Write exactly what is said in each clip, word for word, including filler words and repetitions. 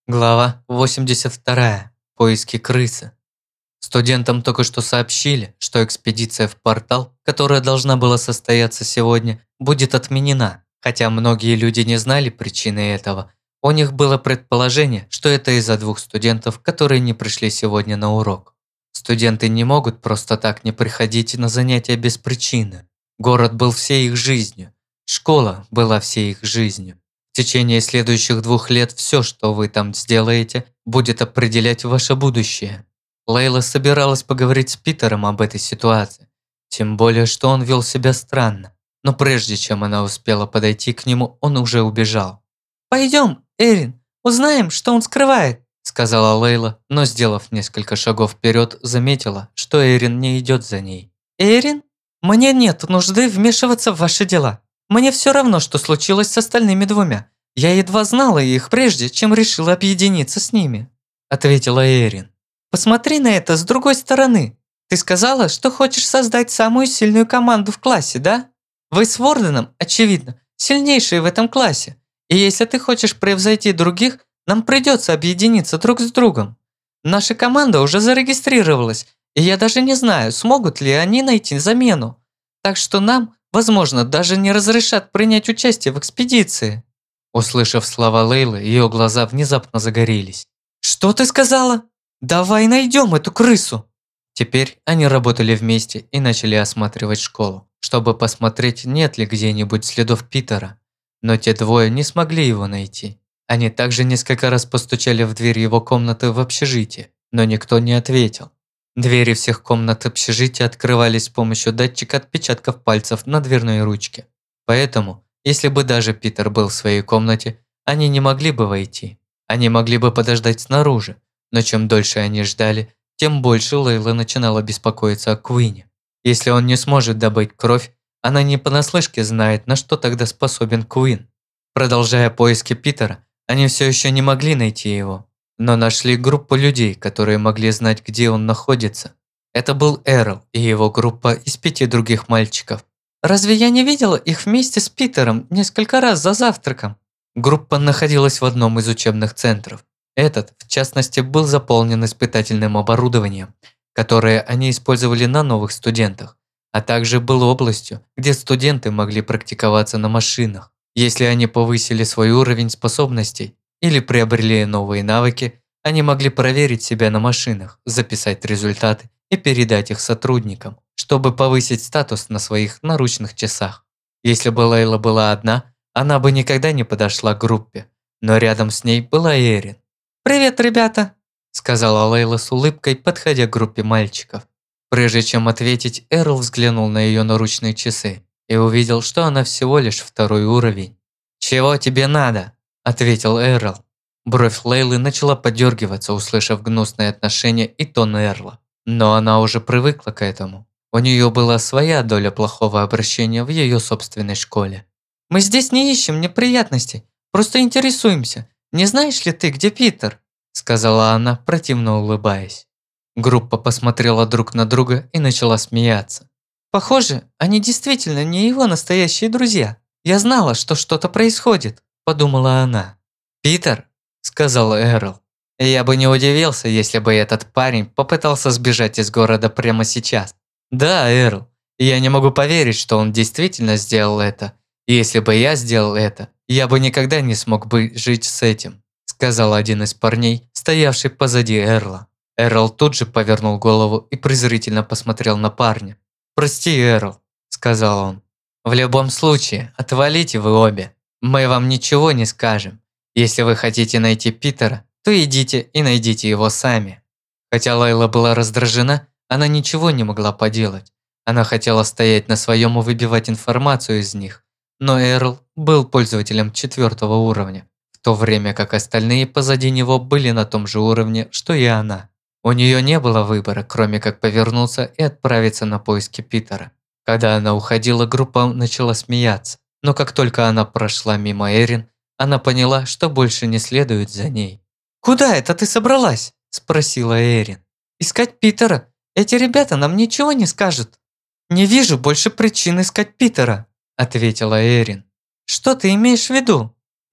Глава восемьдесят вторая. Поиски крысы. Студентам только что сообщили, что экспедиция в портал, которая должна была состояться сегодня, будет отменена. Хотя многие люди не знали причины этого, у них было предположение, что это из-за двух студентов, которые не пришли сегодня на урок. Студенты не могут просто так не приходить на занятия без причины. Город был всей их жизнью. Школа была всей их жизнью. В течение следующих двух лет все, что вы там сделаете, будет определять ваше будущее. Лейла собиралась поговорить с Питером об этой ситуации, тем более, что он вел себя странно. Но прежде чем она успела подойти к нему, он уже убежал. «Пойдем, Эрин, узнаем, что он скрывает», сказала Лейла, но, сделав несколько шагов вперед, заметила, что Эрин не идет за ней. «Эрин, мне нет нужды вмешиваться в ваши дела. Мне все равно, что случилось с остальными двумя. Я едва знала их прежде, чем решила объединиться с ними», ответила Эрин. «Посмотри на это с другой стороны. Ты сказала, что хочешь создать самую сильную команду в классе, да? Вы с Ворденом, очевидно, сильнейшие в этом классе. И если ты хочешь превзойти других, нам придется объединиться друг с другом. Наша команда уже зарегистрировалась, и я даже не знаю, смогут ли они найти замену. Так что нам, возможно, даже не разрешат принять участие в экспедиции». Услышав слова Лейлы, ее глаза внезапно загорелись. «Что ты сказала? Давай найдем эту крысу!» Теперь они работали вместе и начали осматривать школу, чтобы посмотреть, нет ли где-нибудь следов Питера. Но те двое не смогли его найти. Они также несколько раз постучали в дверь его комнаты в общежитии, но никто не ответил. Двери всех комнат общежития открывались с помощью датчика отпечатков пальцев на дверной ручке. Поэтому, если бы даже Питер был в своей комнате, они не могли бы войти. Они могли бы подождать снаружи, но чем дольше они ждали, тем больше Лейла начинала беспокоиться о Куине. Если он не сможет добыть кровь, она не понаслышке знает, на что тогда способен Куин. Продолжая поиски Питера, они все еще не могли найти его, но нашли группу людей, которые могли знать, где он находится. Это был Эрл и его группа из пяти других мальчиков. «Разве я не видела их вместе с Питером несколько раз за завтраком?» Группа находилась в одном из учебных центров. Этот, в частности, был заполнен испытательным оборудованием, которое они использовали на новых студентах, а также был областью, где студенты могли практиковаться на машинах. Если они повысили свой уровень способностей или приобрели новые навыки, они могли проверить себя на машинах, записать результаты и передать их сотрудникам, чтобы повысить статус на своих наручных часах. Если бы Лейла была одна, она бы никогда не подошла к группе, но рядом с ней была Эрин. «Привет, ребята», – сказала Лейла с улыбкой, подходя к группе мальчиков. Прежде чем ответить, Эрл взглянул на ее наручные часы и увидел, что она всего лишь второй уровень. «Чего тебе надо?» – ответил Эрл. Бровь Лейлы начала подергиваться, услышав гнусные отношения и тон Эрла. Но она уже привыкла к этому. У нее была своя доля плохого обращения в ее собственной школе. «Мы здесь не ищем неприятностей, просто интересуемся. Не знаешь ли ты, где Питер?» – сказала она, противно улыбаясь. Группа посмотрела друг на друга и начала смеяться. «Похоже, они действительно не его настоящие друзья. Я знала, что что-то происходит», – подумала она. «Питер?» – сказал Эрл. «Я бы не удивился, если бы этот парень попытался сбежать из города прямо сейчас. Да, Эрл, я не могу поверить, что он действительно сделал это. Если бы я сделал это, я бы никогда не смог бы жить с этим», – сказал один из парней, стоявший позади Эрла. Эрл тут же повернул голову и презрительно посмотрел на парня. «Прости, Эрл», – сказал он. «В любом случае, отвалите вы обе. Мы вам ничего не скажем. Если вы хотите найти Питера, то идите и найдите его сами». Хотя Лейла была раздражена, она ничего не могла поделать. Она хотела стоять на своем и выбивать информацию из них. Но Эрл был пользователем четвертого уровня, в то время как остальные позади него были на том же уровне, что и она. У нее не было выбора, кроме как повернуться и отправиться на поиски Питера. Когда она уходила, группа начала смеяться, но как только она прошла мимо Эрин, она поняла, что больше не следует за ней. «Куда это ты собралась?» – спросила Эрин. «Искать Питера? Эти ребята нам ничего не скажут». «Не вижу больше причин искать Питера», – ответила Эрин. «Что ты имеешь в виду?»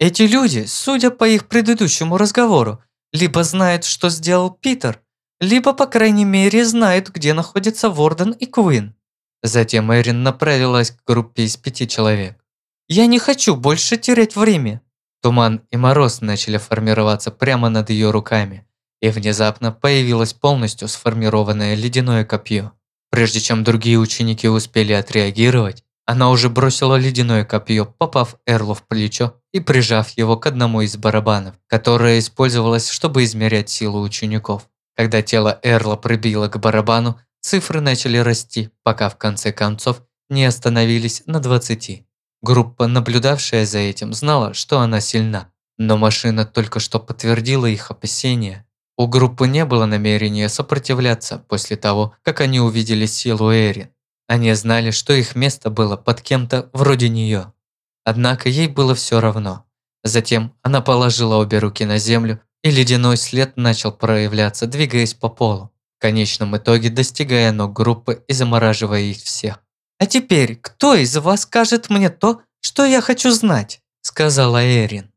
Эти люди, судя по их предыдущему разговору, либо знают, что сделал Питер, либо, по крайней мере, знают, где находятся Ворден и Куин. Затем Эрин направилась к группе из пяти человек. «Я не хочу больше терять время!» Туман и мороз начали формироваться прямо над ее руками, и внезапно появилось полностью сформированное ледяное копье. Прежде чем другие ученики успели отреагировать, она уже бросила ледяное копье, попав Эрлу в плечо и прижав его к одному из барабанов, которое использовалось, чтобы измерять силу учеников. Когда тело Эрла прибило к барабану, цифры начали расти, пока в конце концов не остановились на двадцати. Группа, наблюдавшая за этим, знала, что она сильна, но машина только что подтвердила их опасения. У группы не было намерения сопротивляться после того, как они увидели силу Эрин. Они знали, что их место было под кем-то вроде нее. Однако ей было все равно. Затем она положила обе руки на землю, и ледяной след начал проявляться, двигаясь по полу, в конечном итоге достигая ног группы и замораживая их всех. «А теперь, кто из вас скажет мне то, что я хочу знать?» – сказала Эрин.